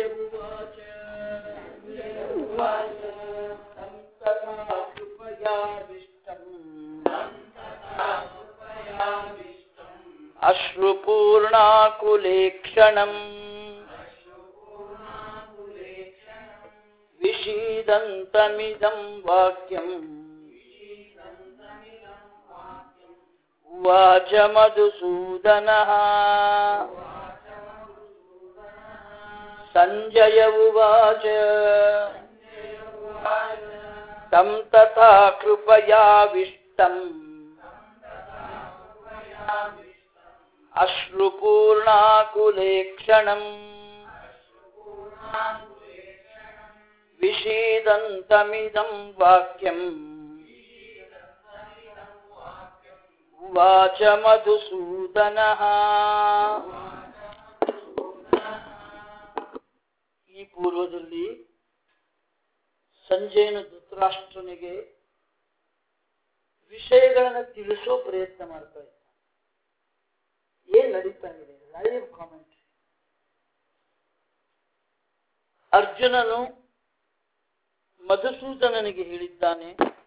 उवाच तं तथा कृपयाविष्टम् अश्रुपूर्णाकुलेक्षणम् विषीदन्तमिदं वाक्यम् उवाच मधुसूदनः संजय उवाच तं तथा कृपयाविष्टम् अश्रुपूर्णाकुलेक्षणम् विषीदन्तमिदं वाक्यम् उवाच मधुसूदनः ಈ ಪೂರ್ವದಲ್ಲಿ ಸಂಜಯನ ಧೃತರಾಷ್ಟ್ರನಿಗೆ ವಿಷಯಗಳನ್ನು ತಿಳಿಸೋ ಪ್ರಯತ್ನ ಮಾಡ್ತಾ ಇದ್ದ. ಏನ್ ನಡೀತಾ ಇದೆ? Live commentary. ಅರ್ಜುನನು ಮಧುಸೂದನನಿಗೆ ಹೇಳಿದ್ದಾನೆ,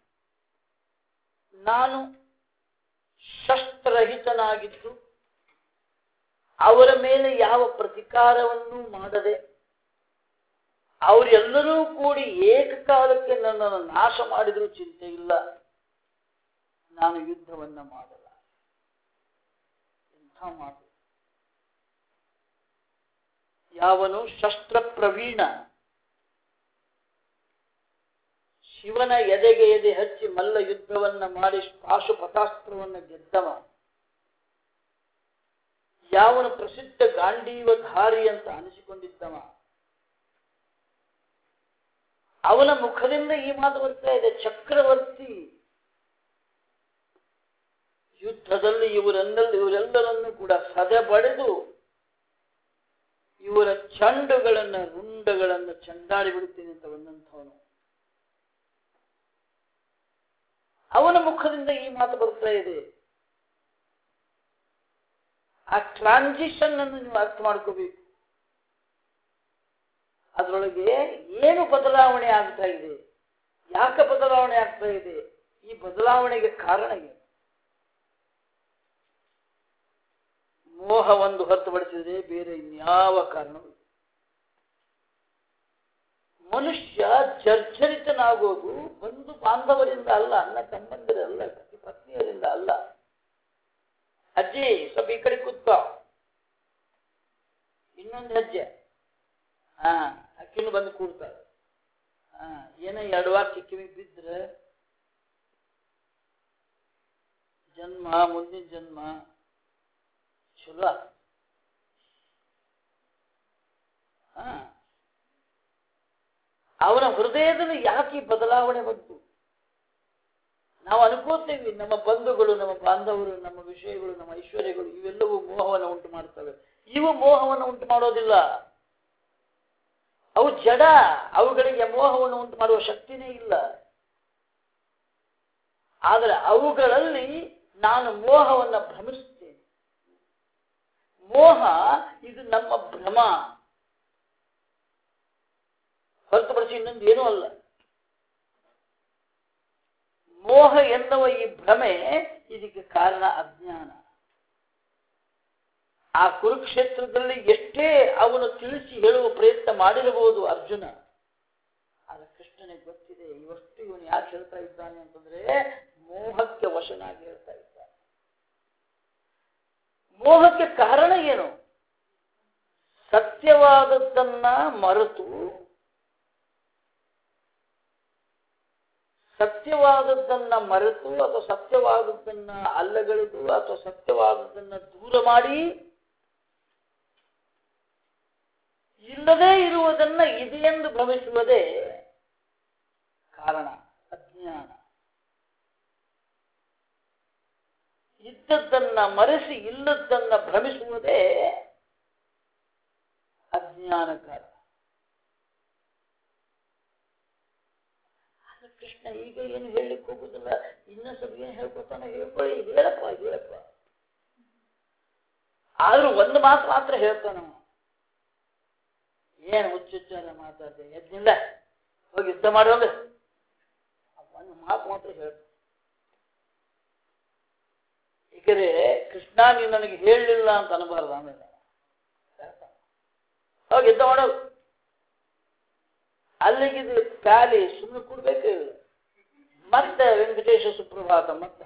ನಾನು ಶಸ್ತ್ರರಹಿತನಾಗಿದ್ದು ಅವರ ಮೇಲೆ ಯಾವ ಪ್ರತಿಕಾರವನ್ನು ಮಾಡದೆ ಅವರೆಲ್ಲರೂ ಕೂಡಿ ಏಕಕಾಲಕ್ಕೆ ನನ್ನನ್ನು ನಾಶ ಮಾಡಿದರೂ ಚಿಂತೆ ಇಲ್ಲ, ನಾನು ಯುದ್ಧವನ್ನ ಮಾಡಲ್ಲ. ಎಂಥ ಮಾತು! ಯಾವನು ಶಸ್ತ್ರ ಪ್ರವೀಣ, ಶಿವನ ಎದೆಗೆ ಎದೆ ಹಚ್ಚಿ ಮಲ್ಲ ಯುದ್ಧವನ್ನ ಮಾಡಿ ಪಾಶುಪತಾಸ್ತ್ರವನ್ನ ಗೆದ್ದವ, ಯಾವನು ಪ್ರಸಿದ್ಧ ಗಾಂಡೀವಧಾರಿ ಅಂತ ಅನಿಸಿಕೊಂಡಿದ್ದವ, ಅವನ ಮುಖದಿಂದ ಈ ಮಾತು ಬರ್ತಾ ಇದೆ. ಚಕ್ರವರ್ತಿ ಯುದ್ಧದಲ್ಲಿ ಇವರೆಲ್ಲರನ್ನು ಕೂಡ ಸದೆಬಡೆದು ಇವರ ಚಂಡುಗಳನ್ನ ರುಂಡಗಳನ್ನು ಚಂಡಾಡಿ ಬಿಡುತ್ತೇನೆ ಅಂತ ಬಂದಂಥವನು, ಅವನ ಮುಖದಿಂದ ಈ ಮಾತು ಬರ್ತಾ ಇದೆ. ಆ ಟ್ರಾನ್ಸಿಷನ್ ಅನ್ನು ನೀವು ಅರ್ಥ ಮಾಡ್ಕೋಬೇಕು. ಅದರೊಳಗೆ ಏನು ಬದಲಾವಣೆ ಆಗ್ತಾ ಇದೆ, ಯಾಕೆ ಬದಲಾವಣೆ ಆಗ್ತಾ ಇದೆ, ಈ ಬದಲಾವಣೆಗೆ ಕಾರಣ ಏನು? ಮೋಹ ಒಂದು ಹೊರತುಪಡಿಸಿದರೆ ಬೇರೆ ಇನ್ಯಾವ ಕಾರಣವೂ. ಮನುಷ್ಯ ಜರ್ಜರಿತನಾಗೋದು ಬಂಧು ಬಾಂಧವರಿಂದ ಅಲ್ಲ, ಅಣ್ಣ ತಮ್ಮಂದಿರಲ್ಲ, ಪತಿ ಪತ್ನಿಯರಿಂದ ಅಲ್ಲ. ಅಜ್ಜಿ ಸ್ವಲ್ಪ ಈ ಕಡೆ ಕೂತ್ಕೋ, ಇನ್ನೊಂದು ಹೆಜ್ಜೆ, ಅಕ್ಕಿನೂ ಬಂದು ಕೂಡ್ತಾರೆ. ಏನೋ 2 ವಾರ ಕಿಕ್ಕಿವಿ ಬಿದ್ರೆ ಜನ್ಮ ಮುಂದಿನ ಜನ್ಮ ಚಲೋ. ಅವನ ಹೃದಯದಲ್ಲಿ ಯಾಕೆ ಬದಲಾವಣೆ ಬಂತು? ನಾವು ಅನ್ಕೋತೇವೆ ನಮ್ಮ ಬಂಧುಗಳು, ನಮ್ಮ ಬಾಂಧವರು, ನಮ್ಮ ವಿಷಯಗಳು, ನಮ್ಮ ಐಶ್ವರ್ಯಗಳು ಇವೆಲ್ಲವೂ ಮೋಹವನ್ನು ಉಂಟು ಮಾಡ್ತವೆ. ಇವು ಮೋಹವನ್ನು ಉಂಟು ಮಾಡೋದಿಲ್ಲ. ಅವು ಜಡ, ಅವುಗಳಿಗೆ ಮೋಹವನ್ನು ಉಂಟು ಮಾಡುವ ಶಕ್ತಿನೇ ಇಲ್ಲ. ಆದರೆ ಅವುಗಳಲ್ಲಿ ನಾನು ಮೋಹವನ್ನು ಭ್ರಮಿಸುತ್ತೇನೆ. ಮೋಹ ಇದು ನಮ್ಮ ಭ್ರಮ ಹೊರತುಪಡಿಸಿ ಇನ್ನೊಂದು ಏನೂ ಅಲ್ಲ. ಮೋಹ ಎನ್ನುವ ಈ ಭ್ರಮೆ, ಇದಕ್ಕೆ ಕಾರಣ ಅಜ್ಞಾನ. ಆ ಕುರುಕ್ಷೇತ್ರದಲ್ಲಿ ಎಷ್ಟೇ ಅವನು ತಿಳಿಸಿ ಹೇಳುವ ಪ್ರಯತ್ನ ಮಾಡಿರಬಹುದು ಅರ್ಜುನ, ಆದರೆ ಕೃಷ್ಣನಿಗೆ ಗೊತ್ತಿದೆ ಇವಷ್ಟು ಇವನು ಯಾಕೆ ಹೇಳ್ತಾ ಇದ್ದಾನೆ ಅಂತಂದ್ರೆ ಮೋಹಕ್ಕೆ ವಶನಾಗಿ ಹೇಳ್ತಾ ಇದ್ದಾನೆ. ಮೋಹಕ್ಕೆ ಕಾರಣ ಏನು? ಸತ್ಯವಾದದ್ದನ್ನ ಮರೆತು, ಅಥವಾ ಸತ್ಯವಾದದ್ದನ್ನ ಅಲ್ಲಗಳೆದು, ಅಥವಾ ಸತ್ಯವಾದದ್ದನ್ನ ದೂರ ಮಾಡಿ ಇಲ್ಲದೇ ಇರುವುದನ್ನ ಇದೆಯೆಂದು ಭ್ರಮಿಸುವುದೇ ಕಾರಣ ಅಜ್ಞಾನ. ಇದ್ದದ್ದನ್ನ ಮರೆಸಿ ಇಲ್ಲದ್ದನ್ನ ಭ್ರಮಿಸುವುದೇ ಅಜ್ಞಾನ ಕಾರಣ. ಕೃಷ್ಣ ಈಗ ಏನು ಹೇಳಲಿಕ್ಕೆ ಹೋಗುದಿಲ್ಲ, ಇನ್ನ ಸ್ವಲ್ಪ ಏನು ಹೇಳ್ಕೊತಾನೆ, ಹೇಳ್ಕೊಳ್ಳಿ, ಹೇಳಪ್ಪ. ಆದ್ರೂ ಒಂದು ಮಾತು ಮಾತ್ರ ಹೇಳ್ತಾನ, ಏನು ಹುಚ್ಚುಚ್ಚಾರ ಮಾತಾಡ್ತೇವೆ, ಎದ್ನಿಲ್ಲ ಹೋಗಿ ಯುದ್ಧ ಮಾಡೋದು ಒಂದು ಮಾತು ಮಾತ್ರ ಹೇಳ್ತಾರೆ. ಈಗರೆ ಕೃಷ್ಣ ನೀನು ನನಗೆ ಹೇಳಲಿಲ್ಲ ಅಂತ ಅನ್ಬಾರ್ದು. ಆಮೇಲೆ ಹೋಗಿ ಯುದ್ಧ ಮಾಡೋದು. ಅಲ್ಲಿಗಿದು ಪ್ಯಾಲಿ ಸುಮ್ಮನೆ ಕೊಡ್ಬೇಕೇ ಇಲ್ಲ. ಮತ್ತೆ ವೆಂಕಟೇಶ ಸುಪ್ರಭಾತ ಮತ್ತೆ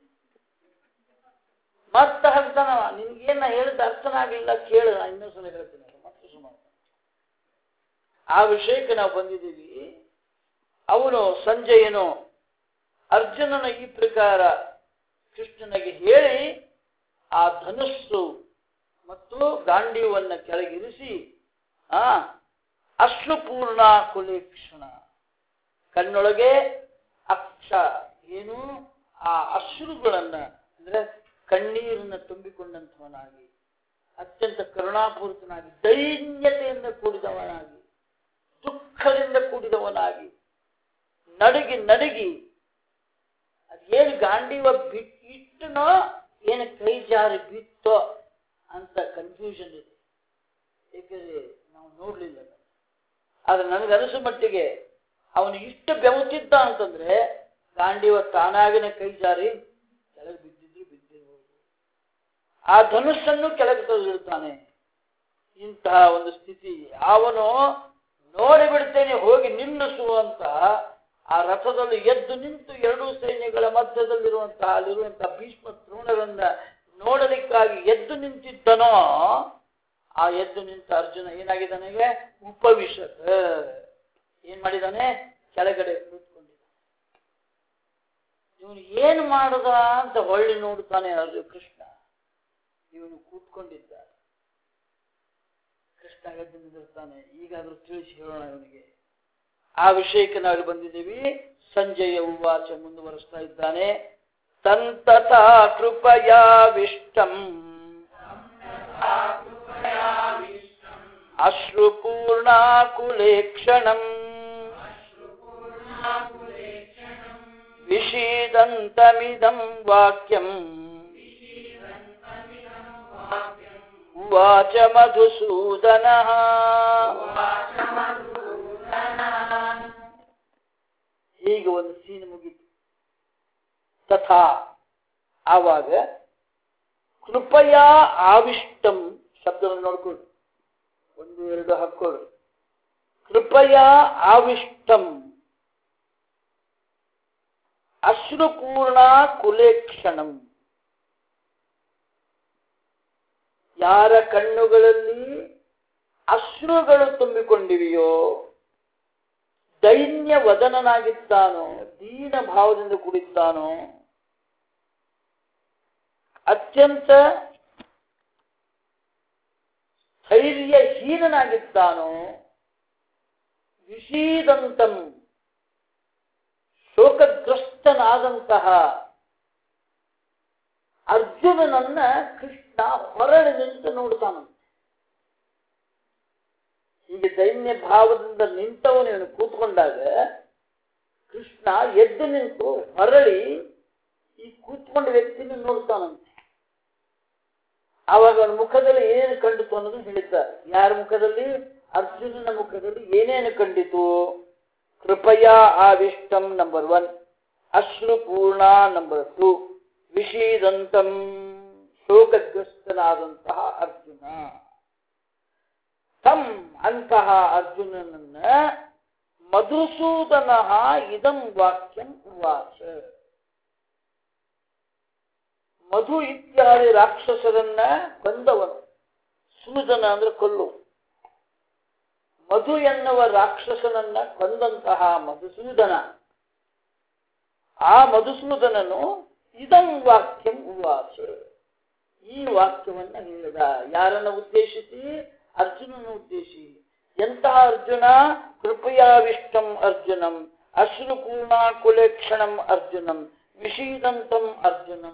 ಹಾಕ್ತಾನ. ನಿನ್ಗೇನ ಹೇಳಿದ ಅರ್ಥನಾಗಲಿಲ್ಲ ಕೇಳು, ನಾ ಇನ್ನೊಂದ್ಸಲ ಹೇಳ್ತೀನಿ. ಮತ್ತೆ ಸುಮಾರು ಆ ವಿಷಯಕ್ಕೆ ನಾವು ಬಂದಿದ್ದೀವಿ. ಅವನು ಸಂಜಯನು ಅರ್ಜುನನ ಈ ಪ್ರಕಾರ ಕೃಷ್ಣನಿಗೆ ಹೇಳಿ ಆ ಧನುಸ್ಸು ಮತ್ತು ಗಾಂಡೀವನ್ನ ಕೆಳಗಿರಿಸಿ ಅಶ್ರುಪೂರ್ಣ ಕುಲೇಕ್ಷಣ ಕಣ್ಣೊಳಗೆ ಏನು ಆ ಅಶ್ರುಗಳನ್ನ ಅಂದ್ರೆ ಕಣ್ಣೀರನ್ನ ತುಂಬಿಕೊಂಡಂಥವನಾಗಿ, ಅತ್ಯಂತ ಕರುಣಾಪೂರಿತನಾಗಿ, ದೈನ್ಯತೆಯಿಂದ ಕೂಡಿದವನಾಗಿ, ದುಃಖದಿಂದ ಕೂಡಿದವನಾಗಿ, ನಡುಗಿ ಅದೇನು ಗಾಂಡೀವ ಇಟ್ಟನೋ ಏನು ಕೈ ಜಾರಿ ಬಿತ್ತೋ ಅಂತ ಕನ್ಫ್ಯೂಷನ್ ಇದೆ. ಏಕೆಂದ್ರೆ ನಾವು ನೋಡ್ಲಿಲ್ಲ. ಆದ್ರೆ ನನಗನಿಸೋ ಮಟ್ಟಿಗೆ ಅವನು ಇಷ್ಟು ಬೆವುತ್ತಿದ್ದ ಅಂತಂದ್ರೆ ಗಾಂಡೀವ ತಾನಾಗಿನ ಕೈ ಜಾರಿ ಕೆಳಗೆ ಬಿದ್ದಿರ್ಬೋದು. ಆ ಧನುಸ್ಸನ್ನು ಕೆಳಗೆ ತೆಗೆದಿಡ್ತಾನೆ. ಇಂತಹ ಒಂದು ಸ್ಥಿತಿ ಅವನು ನೋಡಿಬಿಡ್ತೇನೆ ಹೋಗಿ ನಿಲ್ಲಿಸುವಂತ ಆ ರಥದಲ್ಲಿ ಎದ್ದು ನಿಂತು ಎರಡೂ ಸೈನ್ಯಗಳ ಮಧ್ಯದಲ್ಲಿರುವಂತಹ ಅಲ್ಲಿರುವಂತಹ ಭೀಷ್ಮ ದ್ರೋಣರನ್ನ ನೋಡಲಿಕ್ಕಾಗಿ ಎದ್ದು ನಿಂತಿದ್ದನೋ ಆ ಎದ್ದು ನಿಂತ ಅರ್ಜುನ ಏನಾಗಿದ್ದಾನೆ? ಉಪವಿಶತ್ ಏನ್ ಮಾಡಿದಾನೆ? ಕೆಳಗಡೆ ಕೂತ್ಕೊಂಡಿದ್ದಾನೆ. ಇವನು ಏನು ಮಾಡದ ಅಂತ ಹೊಳ್ಳಿ ನೋಡ್ತಾನೆ ಕೃಷ್ಣ. ಇವನು ಕೂತ್ಕೊಂಡಿದ್ದ. ಕೃಷ್ಣ ಎದ್ದು ನಿಂತಿರ್ತಾನೆ. ಈಗಾದ್ರೂ ತಿಳಿಸಿ ಹೇಳೋಣ ಇವನಿಗೆ. ಆ ವಿಷಯಕ್ಕೆ ನಾವು ಬಂದಿದ್ದೀವಿ. ಸಂಜಯ ಉವಾಚ ಮುಂದುವರಿಸ್ತಾ ಇದ್ದಾನೆ. ತಂತಥಾ ಕೃಪಯಾವಿಷ್ಟಂ ಅಶ್ರುಪೂರ್ಣಾಕುಲೇಕ್ಷಣಂ ವಿಷೀದಂತಮಿದಂ ವಾಕ್ಯಂ ಉವಾಚ ಮಧುಸೂದನಃ. ಹೀಗೆ ಒಂದು ಸೀನ್ ಮುಗಿತು. ತಥಾ ಆವಾಗ ಕೃಪಯಾ ಆವಿಷ್ಟಂ ಶಬ್ದವನ್ನು ನೋಡ್ಕೊಳ್ಳಿ, 1 2 ಹಾಕೊಳ್ಳಿ. ಕೃಪಯಾ ಆವಿಷ್ಟಂ ಅಶ್ರುಪೂರ್ಣ ಕುಲೇಕ್ಷಣಂ. ಯಾರ ಕಣ್ಣುಗಳಲ್ಲಿ ಅಶ್ರುಗಳು ತುಂಬಿಕೊಂಡಿವೆಯೋ, ದೈನ್ಯ ವದನನಾಗಿದ್ದಾನೋ, ದೀನ ಭಾವದಿಂದ ಕೂಡಿದ್ದಾನೋ, ಅತ್ಯಂತ ಧೈರ್ಯಹೀನನಾಗಿದ್ದಾನೋ, ವಿಷೀದಂತಂ ಶೋಕಗ್ರಸ್ತನಾದಂತಹ ಅರ್ಜುನನನ್ನ ಕೃಷ್ಣ ಹೊರಳಿ ನಿಂತು ನೋಡ್ತಾನಂತೆ. ಹೀಗೆ ದೈನ್ಯ ಭಾವದಿಂದ ನಿಂತವನು ಕೂತ್ಕೊಂಡಾಗ ಕೃಷ್ಣ ಎದ್ದು ನಿಂತು ಹೊರಳಿ ಈ ಕೂತ್ಕೊಂಡ ವ್ಯಕ್ತಿನ ನೋಡ್ತಾನಂತೆ. ಆವಾಗ ಅವನ ಮುಖದಲ್ಲಿ ಏನೇನು ಕಂಡಿತು ಅನ್ನೋದು ಹೇಳಿದ್ದಾರೆ. ಯಾರ ಮುಖದಲ್ಲಿ? ಅರ್ಜುನನ ಮುಖದಲ್ಲಿ ಏನೇನು ಕಂಡಿತು? ಕೃಪಯಾ ಆವಿಷ್ಟಂ ನಂಬರ್ 1, ಅಶ್ರುಪೂರ್ಣ ನಂಬರ್ 2, ವಿಷೀದಂತಂ ಶೋಕಗ್ರಸ್ತನಾದಂತಹ ಅರ್ಜುನ. ತಂ ಅಂತಹ ಅರ್ಜುನನನ್ನ ಮಧುಸೂದನ ಇದಂ ವಾಕ್ಯಂ ಉವಾಚ. ಮಧು ಇತ್ಯಾದಿ ರಾಕ್ಷಸರನ್ನ ಕೊಂದವನು. ಸೂದನ ಅಂದ್ರೆ ಕೊಲ್ಲು. ಮಧು ಎನ್ನುವ ರಾಕ್ಷಸನನ್ನ ಕೊಂದಂತಹ ಮಧುಸೂದನ, ಆ ಮಧುಸೂದನನು ಇದಂ ವಾಕ್ಯಂ ಉವಾಚ, ಈ ವಾಕ್ಯವನ್ನ ಹೇಳಿದ. ಯಾರನ್ನ ಉದ್ದೇಶಿಸಿ? ಅರ್ಜುನನ ಉದ್ದೇಶಿ. ಎಂತಹ ಅರ್ಜುನ? ಕೃಪಯಾವಿಷ್ಟಂ ಅರ್ಜುನಂ, ಅಶ್ರುಪೂರ್ಣ ಕುಲೇಕ್ಷಣಂ ಅರ್ಜುನಂ, ವಿಷೀದಂತಂ ಅರ್ಜುನಂ.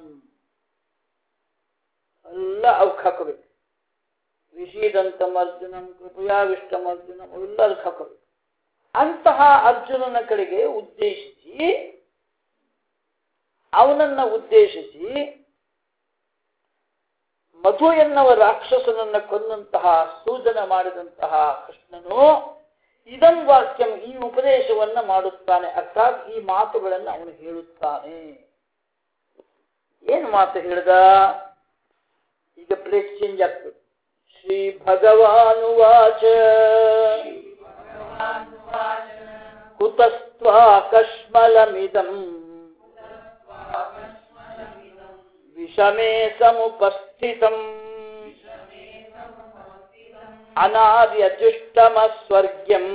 ಎಲ್ಲ ಅವಕ್ಕೆ ಹಾಕಬೇಕು. ವಿಷೀದಂತಂ ಅರ್ಜುನಂ, ಕೃಪಯಾವಿಷ್ಟಂ ಅರ್ಜುನಂ, ಎಲ್ಲ ಅದಕ್ಕೆ ಹಾಕಬೇಕು. ಅಂತಹ ಅರ್ಜುನನ ಕಡೆಗೆ ಉದ್ದೇಶಿಸಿ, ಅವನನ್ನ ಉದ್ದೇಶಿಸಿ ಮಧು ಎನ್ನುವ ರಾಕ್ಷಸನನ್ನ ಕೊಂದಂತಹ ಸೂದನ ಮಾಡಿದಂತಹ ಕೃಷ್ಣನು ಇದಂ ವಾಕ್ಯಂ ಈ ಉಪದೇಶವನ್ನ ಮಾಡುತ್ತಾನೆ. ಅರ್ಥಾತ್ ಈ ಮಾತುಗಳನ್ನು ಅವನು ಹೇಳುತ್ತಾನೆ. ಏನು ಮಾತು ಹೇಳ್ದ? ಈಗ ಪ್ಲೇಸ್ ಚೇಂಜ್ ಆಗ್ತದೆ. ಶ್ರೀ ಭಗವಾನುವಾಚ ಕುತಸ್ತ್ವಾ ಕಶ್ಮಲಮಿದಂ ವಿಷಮೇ ಸಮುಪಸ್ಥಿತಂ ಅನಾರ್ಯಜುಷ್ಟಮಸ್ವರ್ಗ್ಯಂ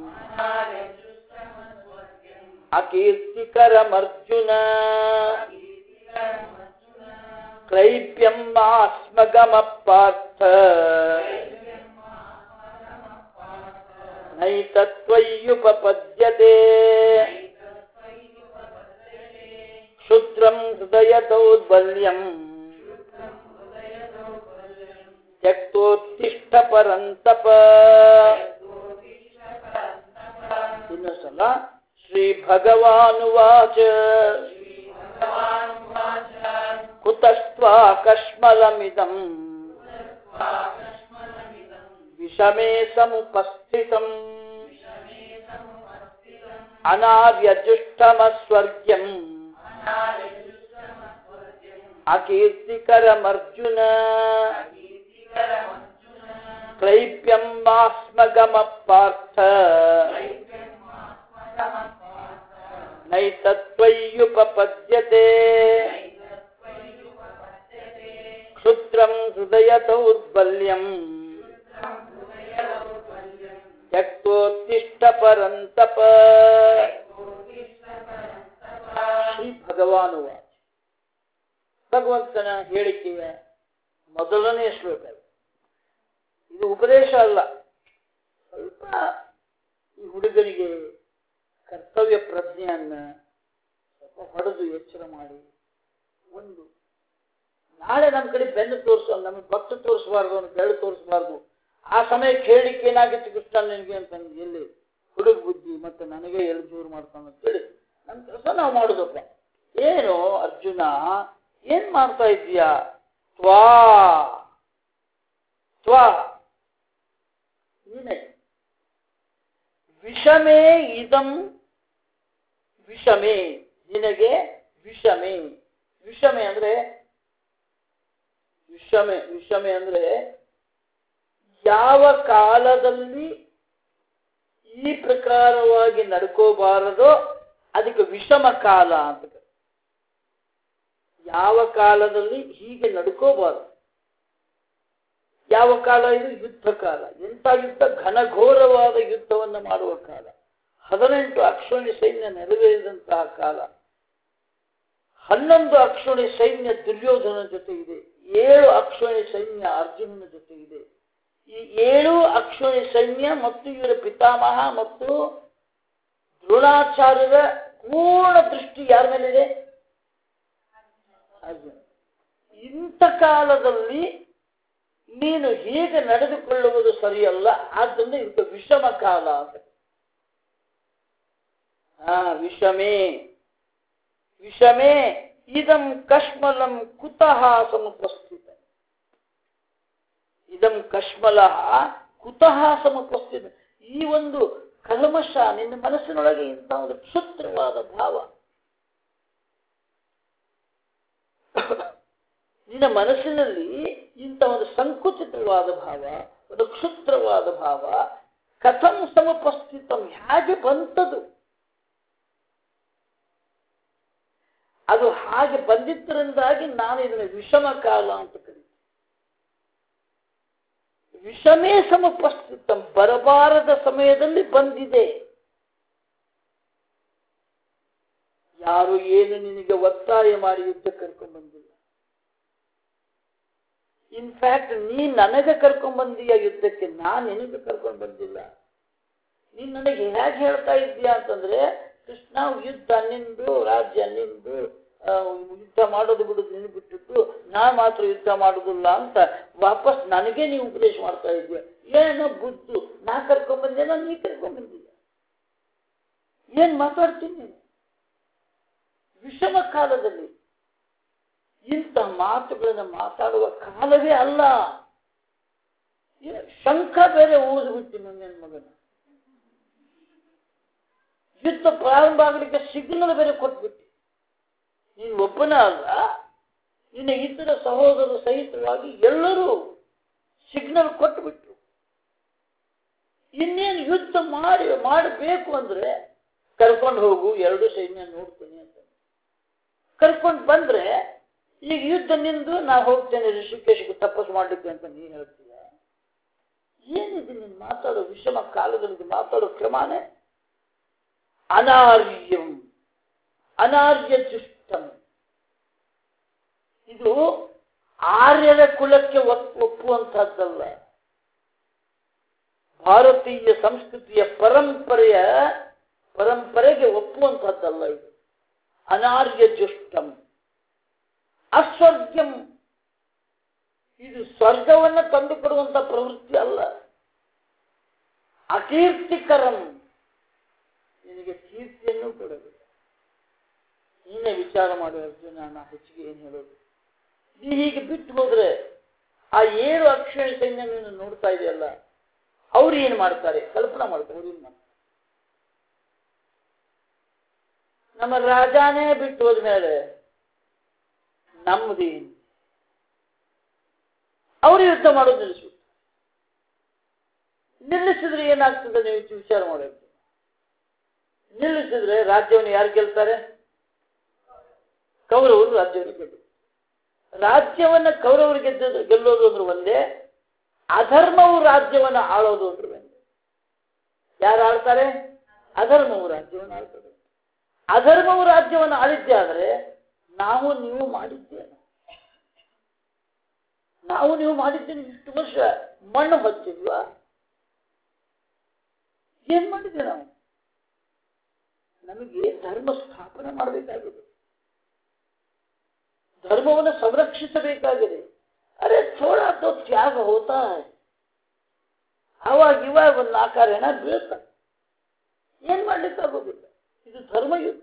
ಅಕೀರ್ತಿಕರಮರ್ಜುನ ಕ್ರೈವ್ಯಂ ಆಸ್ಮಗಮ ಪಾರ್ಥ ನೈತತ್ವಯ್ಯುಪಪದ್ಯತೆ ಕ್ಷುದ್ರಂ ಹೃದಯ ದೌರ್ಬಲ್ಯಂ ತ್ಯಕ್ತೋತ್ತಿಷ್ಠ ಪರಂತಪ. ಇನ್ನೊಂದ್ಸಲ ಶ್ರೀ ಭಗವಾನುವಾಚ ಕುತಸ್ತ್ವಾ ಕಶ್ಮಲಮಿದಂ ವಿಷಮೇ ಸಮುಪಸ್ಥಿತಂ ಅನಾರ್ಯಜುಷ್ಟಮಸ್ವರ್ಗ್ಯಂ ಅಕೀರ್ತಿಕರಮರ್ಜುನ ಕ್ಲೈಪ್ಯಂ ಮಾಸ್ಮಗಮ ಪಾರ್ಥ ನೈತತ್ವಯ್ಯುಪಪದ್ಯತೆ ಕ್ಷುದ್ರಂ ಹೃದಯ ದೌರ್ಬಲ್ಯಂ ತ್ಯಕ್ತೋತ್ತಿಷ್ಠ ಪರಂತಪ. ಶ್ರೀ ಭಗವಾನುವಾಚ. ಭಗವಂತನ ಹೇಳಿಕೆಯ ಮೊದಲನೇ ಶ್ಲೋಕ. ಇದು ಉಪದೇಶ ಅಲ್ಲ. ಸ್ವಲ್ಪ ಈ ಹುಡುಗನಿಗೆ ಕರ್ತವ್ಯ ಪ್ರಜ್ಞೆಯನ್ನ ಸ್ವಲ್ಪ ಹೊಡೆದು ಎಚ್ಚರ ಮಾಡಿ, ಒಂದು ನಾಳೆ ನಮ್ಮ ಕಡೆ ಬೆನ್ನು ತೋರಿಸೋ, ನಮಗೆ ಭಕ್ತ ತೋರಿಸಬಾರ್ದು, ಅವ್ನು ಬೆಳ್ಳು ತೋರಿಸಬಾರ್ದು. ಆ ಸಮಯಕ್ಕೆ ಹೇಳಿಕೆ ಏನಾಗಿತ್ತು ಕೃಷ್ಣ ನಿನಗೆ ಅಂತಂದು ಎಲ್ಲಿ ಹುಡುಗ ಬುದ್ಧಿ ಮತ್ತೆ ನನಗೆ ಎಲ್ಲಿ ಜೋರು ಮಾಡ್ತಾನೆ ಅಂತೇಳಿ ನಮ್ಮ ಕೆಲಸ ನಾವು ಮಾಡುದಪ್ಪ. ಏನು ಅರ್ಜುನ ಏನ್ ಮಾಡ್ತಾ ಇದ್ದೀಯಾ? ತ್ವಾ ತ್ವಾ ನೀನೆ ವಿಷಮೇ ಇದಂ ವಿಷಮೇ ನಿನಗೆ ವಿಷಮೇ. ವಿಷಮೆ ಅಂದ್ರೆ ವಿಷಮೆ ಅಂದ್ರೆ ಯಾವ ಕಾಲದಲ್ಲಿ ಈ ಪ್ರಕಾರವಾಗಿ ನಡ್ಕೋಬಾರದೋ ಅದಕ್ಕೆ ವಿಷಮ ಕಾಲ ಅಂತ. ಯಾವ ಕಾಲದಲ್ಲಿ ಹೀಗೆ ನಡ್ಕೋಬಾರದು. ಯಾವ ಕಾಲ ಇದು? ಯುದ್ಧ ಕಾಲ. ಎಂಥ ಯುದ್ಧ? ಘನಘೋರವಾದ ಯುದ್ಧವನ್ನು ಮಾಡುವ ಕಾಲ. 18 ಅಕ್ಷೋಣಿ ಸೈನ್ಯ ನೆರವೇರಿದಂತಹ ಕಾಲ. 11 ಅಕ್ಷೋಣಿ ಸೈನ್ಯ ದುರ್ಯೋಧನ ಜೊತೆ ಇದೆ. 7 ಅಕ್ಷೋಣಿ ಸೈನ್ಯ ಅರ್ಜುನನ ಜೊತೆ ಇದೆ. ಈ 7 ಅಕ್ಷೋಣಿ ಸೈನ್ಯ ಮತ್ತು ಇವರ ಪಿತಾಮಹ ಮತ್ತು ದ್ರೋಣಾಚಾರ್ಯರ ಪೂರ್ಣ ದೃಷ್ಟಿ ಯಾರ ಮೇಲಿದೆ? ಅರ್ಜುನ. ಇಂಥ ಕಾಲದಲ್ಲಿ ನೀನು ಹೀಗೆ ನಡೆದುಕೊಳ್ಳುವುದು ಸರಿಯಲ್ಲ. ಆದ್ದರಿಂದ ಇಂಥ ವಿಷಮ ಕಾಲ ಅಂತ. ವಿಷಮೇ ವಿಷಮೇ ಇದಂ ಕಶ್ಮಲಂ ಕುತಃ ಸಮುಪಸ್ಥಿತ. ಇದಂ ಕಶ್ಮಲ ಕುತಃ ಸಮುಪಸ್ಥಿತ. ಈ ಒಂದು ಕಲ್ಮಶ ನಿನ್ನ ಮನಸ್ಸಿನೊಳಗೆ ಇಂಥ ಒಂದು ಕ್ಷುದ್ರವಾದ ಭಾವ, ನಿನ್ನ ಮನಸ್ಸಿನಲ್ಲಿ ಇಂಥ ಒಂದು ಸಂಕುಚಿತವಾದ ಭಾವ, ಒಂದು ಕ್ಷುದ್ರವಾದ ಭಾವ ಕಥಂ ಸಮುಪಸ್ಥಿತಂ, ಹೇಗೆ ಬಂತದು? ಅದು ಹಾಗೆ ಬಂದಿದ್ದರಿಂದಾಗಿ ನಾನು ಇದನ್ನು ವಿಷಮ ಕಾಲ ಅಂತ ಕರೀತೀನಿ. ವಿಷಮೇ ಸಮುಪಸ್ಥಿತಂ, ಬರಬಾರದ ಸಮಯದಲ್ಲಿ ಬಂದಿದೆ. ಯಾರು ಏನು ನಿನಗೆ ಒತ್ತಾಯ ಮಾಡಿ ಯುದ್ಧ ಕರ್ಕೊಂಡು ಬಂದಿಲ್ಲ. ಇನ್ಫ್ಯಾಕ್ಟ್ ನೀ ನನಗೆ ಕರ್ಕೊಂಡ್ ಬಂದೀಯ ಯುದ್ಧಕ್ಕೆ, ನಾನು ನಿನಗೆ ಕರ್ಕೊಂಡು ಬಂದಿಲ್ಲ. ನೀನ್ ನನಗೆ ಹೇಗೆ ಹೇಳ್ತಾ ಇದ್ದೀಯಾ ಅಂತಂದ್ರೆ, ಕೃಷ್ಣ ಯುದ್ಧ ನಿಂದು, ರಾಜ್ಯ ನಿಂದು, ಯುದ್ಧ ಮಾಡೋದು ಬಿಡುದು ನಿನಗೆ ಬಿಟ್ಟಿದ್ದು, ನಾನು ಮಾತ್ರ ಯುದ್ಧ ಮಾಡುದಿಲ್ಲ ಅಂತ ವಾಪಸ್ ನನಗೆ ನೀವು ಉಪದೇಶ ಮಾಡ್ತಾ ಇದ್ದೀಯ. ಏನೋ ಬುದ್ಧು, ನಾ ಕರ್ಕೊಂಡ್ ಬಂದೇನೋ ನೀ ಕರ್ಕೊಂಡ್ ಬಂದಿದ್ಯ. ಏನ್ ಮಾತಾಡ್ತೀನಿ? ವಿಷಮ ಕಾಲದಲ್ಲಿ ಇಂಥ ಮಾತುಗಳನ್ನು ಮಾತಾಡುವ ಕಾಲವೇ ಅಲ್ಲ. ಶಂಖ ಬೇರೆ ಊದ್ಬಿಟ್ಟು ನನ್ನ ಮಗನ ಯುದ್ಧ ಪ್ರಾರಂಭ ಆಗಲಿಕ್ಕೆ ಸಿಗ್ನಲ್ ಬೇರೆ ಕೊಟ್ಬಿಟ್ಟು, ನೀನು ಒಬ್ಬನ ಅಲ್ಲ, ನಿನ್ನ ಇತರ ಸಹೋದರ ಸಹಿತವಾಗಿ ಎಲ್ಲರೂ ಸಿಗ್ನಲ್ ಕೊಟ್ಟುಬಿಟ್ರು. ಇನ್ನೇನು ಯುದ್ಧ ಮಾಡಬೇಕು ಅಂದ್ರೆ ಕರ್ಕೊಂಡು ಹೋಗು, ಎರಡು ಸೈನ್ಯ ನೋಡ್ತೇನೆ ಅಂತ ಕರ್ಕೊಂಡು ಬಂದ್ರೆ, ಈಗ ಯುದ್ಧ ನಿಂದು ನಾ ಹೋಗ್ತೇನೆ ಋಷಿಕೇಶಕ್ಕೆ ತಪಸ್ಸು ಮಾಡ್ಲಿಕ್ಕೆ ಅಂತ ನೀ ಹೇಳ್ತೀಯ. ಏನಿದೆ ನೀನು ಮಾತಾಡೋ ವಿಷಮ ಕಾಲದಲ್ಲಿ ಮಾತಾಡೋ ಕ್ರಮಾನೇ ಅನಾರ್ಯಂ, ಅನಾರ್ಯ ದುಷ್ಟಂ. ಇದು ಆರ್ಯರ ಕುಲಕ್ಕೆ ಒಪ್ಪುವಂತಹದ್ದಲ್ಲ. ಭಾರತೀಯ ಸಂಸ್ಕೃತಿಯ ಪರಂಪರೆಗೆ ಒಪ್ಪುವಂತಹದ್ದಲ್ಲ ಇದು. ಅನಾರ್ಯ ದುಷ್ಟಂ ಅಸ್ವರ್ಗಂ, ಇದು ಸ್ವರ್ಗವನ್ನು ತಂದುಕೊಡುವಂತ ಪ್ರವೃತ್ತಿ ಅಲ್ಲ. ಅಕೀರ್ತಿಕರಂ, ನಿನಗೆ ಕೀರ್ತಿಯನ್ನು ಕೊಡಬೇಕು. ನೀನೇ ವಿಚಾರ ಮಾಡುವ ಅರ್ಜುನ, ನಾ ಹೆಚ್ಚಿಗೆ ಏನು ಹೇಳೋದು. ನೀ ಹೀಗೆ ಬಿಟ್ಟು ಹೋದ್ರೆ ಆ 7 ಅಕ್ಷರ ಸೈನ್ಯ ನೀನು ನೋಡ್ತಾ ಇದೆಯಲ್ಲ, ಅವ್ರು ಏನ್ ಮಾಡ್ತಾರೆ ಕಲ್ಪನಾ ಮಾಡ್ತಾರೆ. ಅವ್ರು ಏನ್ ಮಾಡ್ತಾರೆ? ನಮ್ಮ ರಾಜಾನೇ ಬಿಟ್ಟು ಹೋದ್ಮೇಲೆ ನಮ್ಮದೇನು? ಅವರು ಯುದ್ಧ ಮಾಡೋದು ನಿಲ್ಲಿಸಿದ್ರೆ ಏನಾಗ್ತದೆ ನೀವು ವಿಚಾರ ಮಾಡಬೇಕು. ನಿಲ್ಲಿಸಿದ್ರೆ ರಾಜ್ಯವನ್ನು ಯಾರು ಗೆಲ್ತಾರೆ? ಕೌರವರು ರಾಜ್ಯವನ್ನು ಗೆದ್ದು. ರಾಜ್ಯವನ್ನ ಕೌರವರು ಗೆಲ್ಲೋದು ಅಂದ್ರೆ ಒಂದೇ, ಅಧರ್ಮವು ರಾಜ್ಯವನ್ನು ಆಳೋದು ಅಂದ್ರೆ ಒಂದೇ. ಯಾರು ಆಳ್ತಾರೆ? ಅಧರ್ಮವು ರಾಜ್ಯವನ್ನು ಆಳ್ತಾರೆ. ಅಧರ್ಮವು ರಾಜ್ಯವನ್ನು ಆಳಿದ್ದೆ ಆದ್ರೆ ನಾವು ನೀವು ಮಾಡಿದ್ದೇನೆ, ನಾವು ನೀವು ಮಾಡಿದ್ದೇನೆ. ಇಷ್ಟು ವರ್ಷ ಮಣ್ಣು ಹಚ್ಚಿದ್ವಾ? ಏನ್ ಮಾಡಿದ್ದೆ ನಾವು? ನಮಗೆ ಧರ್ಮ ಸ್ಥಾಪನೆ ಮಾಡಬೇಕಾಗಿದೆ, ಧರ್ಮವನ್ನು ಸಂರಕ್ಷಿಸಬೇಕಾಗಿದೆ. ಅರೆ ಥೋಡಾ ತೋ ತ್ಯಾಗ ಹೋತಾ ಹೈ, ಅವಾಗ ಇವಾಗ ಒಂದು 4 ಹೆಣ ಬೀಳ್ತಾರೆ, ಏನ್ ಮಾಡ್ಲಿಕ್ಕಾಗೋದಿಲ್ಲ. ಇದು ಧರ್ಮಯುದ್ಧ.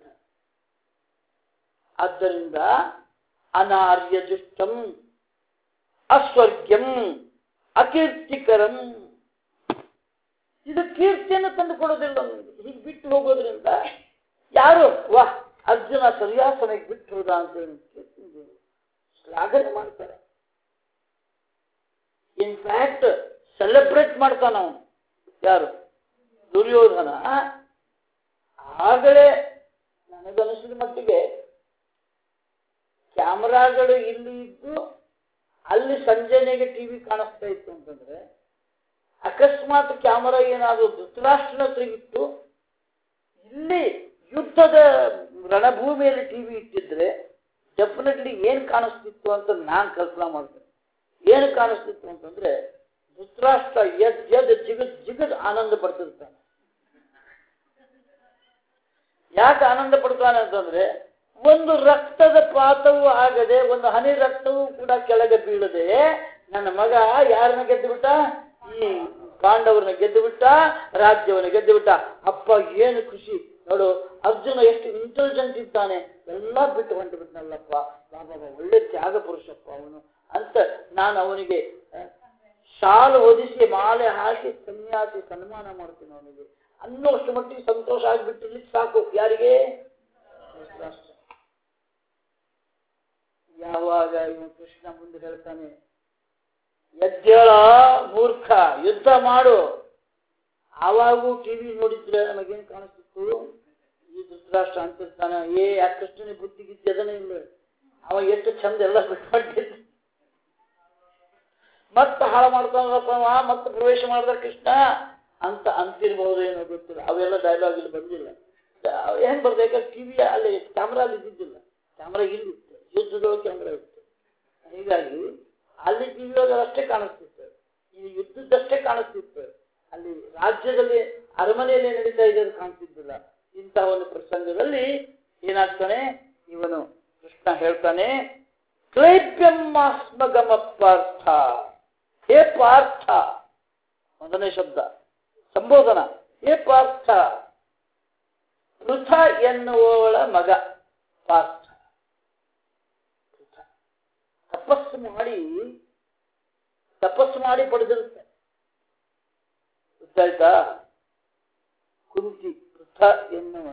ಆದ್ದರಿಂದ ಅನಾರ್ಯ ದುಷ್ಟಂ ಅಸ್ವರ್ಗ್ಯಂ ಅಕೀರ್ತಿಕರಂ, ಇದು ಕೀರ್ತಿಯನ್ನು ತಂದುಕೊಡೋದಿಲ್ಲ. ಹೀಗೆ ಬಿಟ್ಟು ಹೋಗೋದ್ರಿಂದ ಯಾರು ವಾಹ್ ಅರ್ಜುನ ಸರಿಯಾದ ಸಮಯಕ್ಕೆ ಬಿಟ್ಟು ಹೋದ ಅಂತ ಶ್ಲಾಘನೆ ಮಾಡ್ತಾರೆ. ಇನ್ಫ್ಯಾಕ್ಟ್ ಸೆಲೆಬ್ರೇಟ್ ಮಾಡ್ತಾನ ಅವನು. ಯಾರು? ದುರ್ಯೋಧನ. ಆಗಲೇ ನನಗನಿಸಿದ ಮಟ್ಟಿಗೆ ಕ್ಯಾಮರಾಗಳು ಇಲ್ಲಿ ಇದ್ದು ಅಲ್ಲಿ ಸಂಜನೆಗೆ ಟಿವಿ ಕಾಣಿಸ್ತಾ ಇತ್ತು ಅಂತಂದ್ರೆ, ಅಕಸ್ಮಾತ್ ಕ್ಯಾಮರಾ ಏನಾದರೂ ಧೃತರಾಷ್ಟ್ರನ ಹತ್ರ ಇಟ್ಟು ಇಲ್ಲಿ ಯುದ್ಧದ ರಣಭೂಮಿಯಲ್ಲಿ ಟಿವಿ ಇಟ್ಟಿದ್ರೆ ಡೆಫಿನೆಟ್ಲಿ ಏನ್ ಕಾಣಿಸ್ತಿತ್ತು ಅಂತ ನಾನ್ ಕಲ್ಪನಾ ಮಾಡ್ತೇನೆ. ಏನು ಕಾಣಿಸ್ತಿತ್ತು ಅಂತಂದ್ರೆ, ಧೃತರಾಷ್ಟ್ರ ಜಿಗದ್ ಆನಂದ ಪಡ್ತಿರ್ತಾನೆ. ಯಾಕೆ ಆನಂದ ಪಡ್ತಾನೆ ಅಂತಂದ್ರೆ, ಒಂದು ರಕ್ತದ ಪಾತವೂ ಆಗದೆ, ಒಂದು ಹನಿ ರಕ್ತವೂ ಕೂಡ ಕೆಳಗೆ ಬೀಳದೆ ನನ್ನ ಮಗ ಯಾರನ್ನ ಗೆದ್ದು ಬಿಟ್ಟ? ಈ ಪಾಂಡವರನ್ನ ಗೆದ್ದು ಬಿಟ್ಟ, ರಾಜ್ಯವನ್ನು ಗೆದ್ದು ಬಿಟ್ಟ. ಅಪ್ಪ ಏನು ಖುಷಿ ನೋಡು, ಅರ್ಜುನ ಎಷ್ಟು ಇಂಟೆಲಿಜೆಂಟ್ ಇದ್ದಾನೆ, ಎಲ್ಲ ಬಿಟ್ಟು ಹೊಂಟು ಬಿಟ್ಟನಲ್ಲಪ್ಪ, ಬಾಬಾ ಒಳ್ಳೆ ತ್ಯಾಗ ಪುರುಷಪ್ಪ ಅವನು ಅಂತ ನಾನು ಅವನಿಗೆ ಶಾಲು ಹೊದಿಸಿ ಮಾಲೆ ಹಾಕಿ ಸನ್ಯಾಸಿ ಸನ್ಮಾನ ಮಾಡ್ತೀನಿ ಅವನಿಗೆ ಅನ್ನೋಷ್ಟು ಮಟ್ಟಿಗೆ ಸಂತೋಷ ಆಗಿಬಿಟ್ಟು ಸಾಕು. ಯಾರಿಗೆ? ಯಾವಾಗ ಇವನು ಕೃಷ್ಣ ಮುಂದೆ ಹೇಳ್ತಾನೆ, ಎದ್ದೇಳ ಮೂರ್ಖ, ಯುದ್ಧ ಮಾಡು. ಆವಾಗೂ ಟಿವಿ ನೋಡಿದ್ರೆ ನಮಗೇನು ಕಾಣಿಸ್ತಿತ್ತು? ಈ ಧೃತರಾಷ್ಟ್ರ ಅಂತಿರ್ತಾನೆ, ಆ ಕೃಷ್ಣನಿಗೆ ಬುದ್ಧಿಗಿದ್ದು ಅದನ್ನೇ ಇಲ್ಲ, ಅವ ಎಷ್ಟು ಚಂದ ಎಲ್ಲ ಬಿಟ್ಕೊಂಡಿದ್ದ, ಮತ್ತೆ ಹಾಳು ಮಾಡ್ಕೊಂಡ್ರಪ್ಪ, ಮತ್ತೆ ಪ್ರವೇಶ ಮಾಡಿದ ಕೃಷ್ಣ ಅಂತ ಅಂತಿರ್ಬಹುದು ಏನೋ ಗೊತ್ತಿಲ್ಲ. ಅವೆಲ್ಲ ಡೈಲಾಗ್ ಇಲ್ಲಿ ಬಂದಿಲ್ಲ. ಹೆಂಗ್ ಬರ್ಬೇಕು? ಟಿವಿ ಅಲ್ಲಿ ಕ್ಯಾಮ್ರಾ ಅಲ್ಲಿ ಇದ್ದಿದ್ದಿಲ್ಲ, ಕ್ಯಾಮ್ರಾ ಇಲ್ಲಿ ಯುದ್ಧದೊಳಗೆ ಕ್ಯಾಮ್ರಾ ಇತ್ತು. ಹೀಗಾಗಿ ಅಲ್ಲಿ ಟಿವಿ ಅಷ್ಟೇ ಕಾಣಿಸ್ತಿತ್ತು, ಈ ಯುದ್ಧದಷ್ಟೇ ಕಾಣಿಸ್ತಿತ್ತು. ಅಲ್ಲಿ ರಾಜ್ಯದಲ್ಲಿ ಅರಮನೆಯಲ್ಲಿ ನಡೀತಾ ಇರೋದು ಕಾಣಿಸ್ತಿದ್ದಿಲ್ಲ. ಇಂತಹ ಒಂದು ಪ್ರಸಂಗದಲ್ಲಿ ಏನಾಗ್ತಾನೆ, ಇವನು ಕೃಷ್ಣ ಹೇಳ್ತಾನೆ, ಕ್ಲೈಪ್ಯಮಾಸ್ಮಗಮ ಪಾರ್ಥ. ಹೇ ಪಾರ್ಥ, ಮೊದಲನೇ ಶಬ್ದ ಸಂಬೋಧನ. ಹೇ ಪಾರ್ಥ, ಪೃಥ ಎನ್ನುವವಳ ಮಗ ಪಾರ್ಥ. ತಪಸ್ಸು ಮಾಡಿ ಪಡೆದಿರುತ್ತೆ. ಗೊತ್ತಾಯ್ತಾ? ಕುಂತಿ ಪೃಥ ಎನ್ನುವ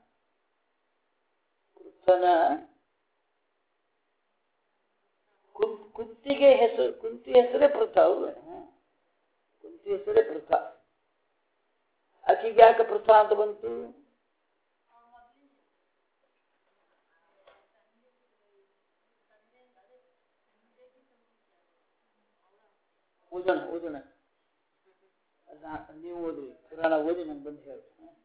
ಪೃಥನ ಕುಂತಿಗೆ ಹೆಸರು, ಕುಂತಿ ಹೆಸರೇ ಪೃಥ. ಹೌದು, ಕುಂತಿ ಹೆಸರೇ ಪೃಥ. ಆಕೆಗೆ ಯಾಕೆ ಪೃಥ ಅಂತ ಬಂತು? ಓದೋಣ ನೀವು ಓದ್ರಿ, ಪುರಾಣ ಓದಿ ನಮ್ಗೆ ಬಂದು ಹೇಳಿ.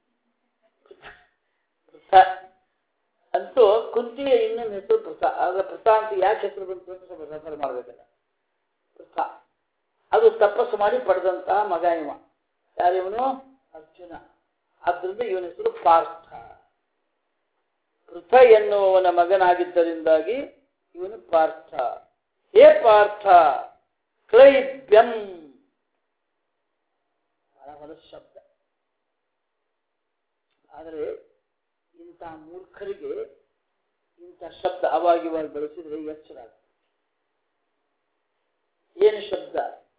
ಪೃಥ ಅಂತೂ ಕುಂತಿಯ ಇನ್ನೊಂದು ಹೆಸರು ಪೃಥ. ಆದ್ರೆ ಪೃಥ ಅಂತ ಯಾಕೆ ಹೆಸರು ಬಂತು ಅಂತ ಸ್ವಲ್ಪ ರೆಫರ್ ಮಾಡ್ಬೇಕಲ್ಲ. ಪೃಥ ಅದು ತಪಸ್ಸು ಮಾಡಿ ಪಡೆದಂತಹ ಮಗ ಇವ. ಯಾರಿವನು? ಅರ್ಜುನ. ಆದ್ರಿಂದ ಇವನ ಹೆಸರು ಪಾರ್ಥ. ಪೃಥ ಎನ್ನುವವನ ಮಗನಾಗಿದ್ದರಿಂದಾಗಿ ಇವನು ಪಾರ್ಥ. ಹೇ ಪಾರ್ಥ ಕ್ಲೈಬ್ಯಂ, ಬಹಳ ಹೊಲ ಶಬ್ದ. ಆದರೆ ಇಂತಹ ಮೂರ್ಖರಿಗೆ ಇಂಥ ಶಬ್ದ ಅವಾಗಿವಾಗ ಬಳಸಿದ್ರೆ ಎಚ್ಚರ. ಏನು ಶಬ್ದ?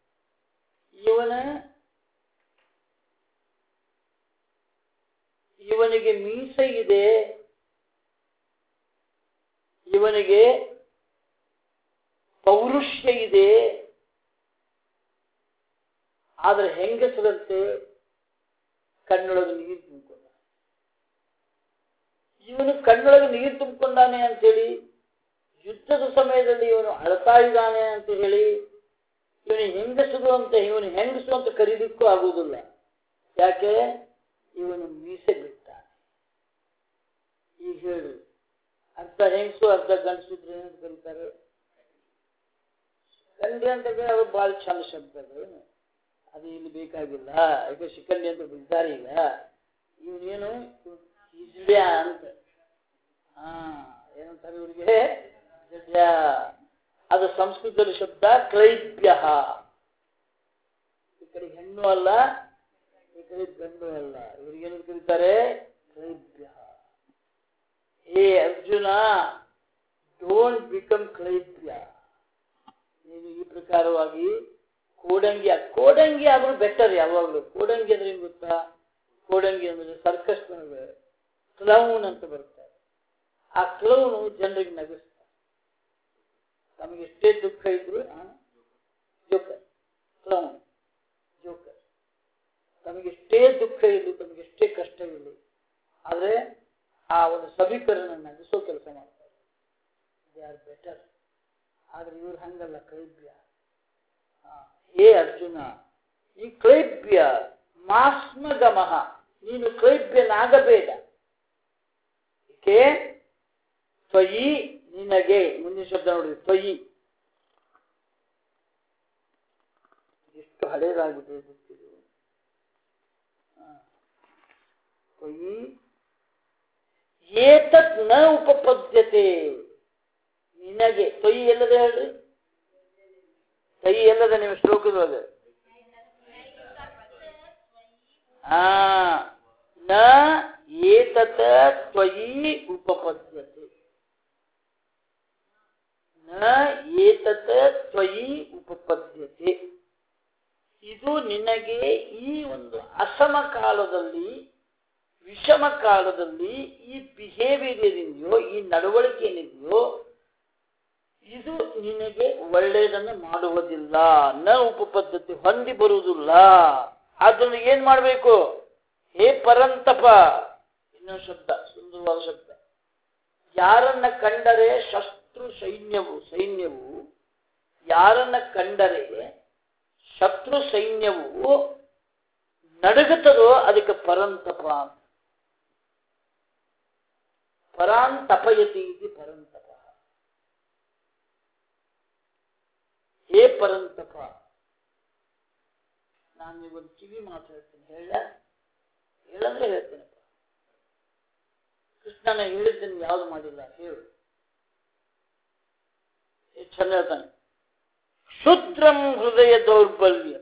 ಇವನಿಗೆ ಮೀಸೆ ಇದೆ, ಇವನಿಗೆ ಪೌರುಷ್ಯ ಇದೆ, ಆದರೆ ಹೆಂಗಸರಂತೆ ಕಣ್ಣೊಳಗೆ ನೀರು ತುಂಬಿಕೊಂಡ. ಇವನು ಕಣ್ಣೊಳಗೆ ನೀರು ತುಂಬಿಕೊಂಡಾನೆ ಅಂತೇಳಿ, ಯುದ್ಧದ ಸಮಯದಲ್ಲಿ ಇವನು ಅಳ್ತಾ ಇದ್ದಾನೆ ಅಂತ ಹೇಳಿ ಇವನು ಹೆಂಗಸು ಅಂತ ಕರೀಲಿಕ್ಕೂ ಆಗುವುದಿಲ್ಲ. ಯಾಕೆ? ಇವನು ಮೀಸೆ ಬಿಟ್ಟಾನೆ. ಈಗ ಹೇಳಿ, ಅರ್ಧ ಹೆಂಗಸು ಅರ್ಧ ಗಂಡಸು ಇದ್ರೆ ಏನಂತ ಕರೀತಾರೆ? ಶಿಖಂಡಿ ಅಂತ ಅದು ಬಹಳ ಚಂದ ಶಬ್ದ. ಅದು ಇಲ್ಲಿ ಬೇಕಾಗಿಲ್ಲ. ಈಗ ಶಿಖಂಡಿ ಅಂತ ಬಿಡ್ತಾರೆ. ಈಗ ಇವನೇನು ಹಿಜ್ಡ್ಯ ಅಂತ, ಏನಂತಾರೆ ಇವ್ರಿಗೆ? ಹಿಜ್ಡ್ಯ. ಅದು ಸಂಸ್ಕೃತದಲ್ಲಿ ಶಬ್ದ ಕ್ಲೈಬ್ಯ. ಈ ಕಡೆ ಹೆಣ್ಣು ಅಲ್ಲ, ಈ ಕಡೆ ಗಂಡು ಅಲ್ಲ. ಇವ್ರಿಗೇನು ಕರೀತಾರೆ? ಕ್ಲೈಬ್ಯ. ಹೇ ಅರ್ಜುನ, ಡೋಂಟ್ ಬಿಕಮ್ ಕ್ಲೈಬ್ಯ. ನೀನು ಈ ಪ್ರಕಾರವಾಗಿ ಕೋಡಂಗಿ ಆದ್ರೂ ಬೆಟರ್. ಯಾವಾಗಲೂ ಕೋಡಂಗಿ ಅಂದ್ರೆ ಏನು ಗೊತ್ತಾ? ಕೋಡಂಗಿ ಅಂದ್ರೆ ಸರ್ಕಸ್ ಕ್ಲೌನ್ ಅಂತ ಬರ್ತಾರೆ. ಆ ಕ್ಲೌನು ಜನರಿಗೆ ನಗಿಸ್ತಾರೆ. ತಮಗೆ ಎಷ್ಟೇ ದುಃಖ ಇದ್ರು ಜೋಕರ್, ಕ್ಲೌನ್ ಜೋಕರ್. ತಮಗೆಷ್ಟೇ ದುಃಖ ಇರಲಿ, ತಮಗೆಷ್ಟೇ ಕಷ್ಟ ಇರಲಿ, ಆದ್ರೆ ಆ ಒಂದು ಸಭಿಕರನ್ನ ನಗಿಸೋ ಕೆಲಸ ಮಾಡ್ತಾರೆ. They are better. ಆದ್ರೆ ಇವ್ರು ಹಂಗಲ್ಲ, ಕ್ಲೈಬ್ಯ. ಹೇ ಅರ್ಜುನ, ಈ ಕ್ಲೈಬ್ಯ ಮಾಸ್ಮಗಮಃ, ನೀನು ಕ್ಲೈಬ್ಯನಾಗಬೇಡ. ಏಕೆ? ತ್ವಯಿ, ನಿನಗೆ. ಮುಂದಿನ ಶಬ್ದ ನೋಡಿ, ತ್ವಯಿ. ಎಷ್ಟು ಹಳೇದಾಗಿದೆ ಗೊತ್ತಿದೆ. ತ್ವಯಿ ಏತತ್ ನ ಉಪಪದ್ಯತೆ. ನಿನಗೆ ತ್ವಯಿ ಎಲ್ಲದೆ ಹೇಳ್ರಿ? ತ್ವಯಿ ಎಲ್ಲದೆ ನೀವು ಶ್ಲೋಕದೊಳಗೆ? ನ ಏತತ್ ತ್ವಯಿ ಉಪಪದ್ಯತೆ. ನ ಏತತ್ ತ್ವಯಿ ಉಪಪದ್ಯತೆ. ಇದು ನಿನಗೆ ಈ ಒಂದು ಅಸಮ ಕಾಲದಲ್ಲಿ, ವಿಷಮ ಕಾಲದಲ್ಲಿ ಈ ಬಿಹೇವಿಯರ್ ಏನಿದೆಯೋ, ಈ ನಡವಳಿಕೆ ಏನಿದೆಯೋ, ಇದು ನಿನಗೆ ಒಳ್ಳೆಯದನ್ನು ಮಾಡುವುದಿಲ್ಲ. ನ ಉಪಪದ್ಧತಿ, ಹೊಂದಿ ಬರುವುದಿಲ್ಲ. ಅದನ್ನು ಏನ್ ಮಾಡಬೇಕು? ಹೇ ಪರಂತಪ. ಇನ್ನೊಂದು ಶಬ್ದ, ಸುಂದರವಾದ ಶಬ್ದ. ಯಾರನ್ನ ಕಂಡರೆ ಶತ್ರು ಸೈನ್ಯವು ಯಾರನ್ನ ಕಂಡರೆ ಶತ್ರು ಸೈನ್ಯವು ನಡುಗುತ್ತದೋ ಅದಕ್ಕೆ ಪರಂತಪ. ಪರಾಂತಪಯತಿ ಇದು ಪರಂತಪ. ಹೇ ಪರಂತಪ, ನಾನು ಇವತ್ತು ಕಿವಿ ಮಾತು ಹೇಳ್ತೇನೆ. ಹೇಳಂದ್ರೆ ಹೇಳ್ತೇನಪ್ಪ. ಕೃಷ್ಣನ ಹೇಳಿದ್ದನ್ನು ಯಾವುದು ಮಾಡಿಲ್ಲ, ಹೇಳು. ಚಂದ ಹೇಳ್ತಾನೆ, ಶುದ್ರಂ ಹೃದಯ ದೌರ್ಬಲ್ಯ.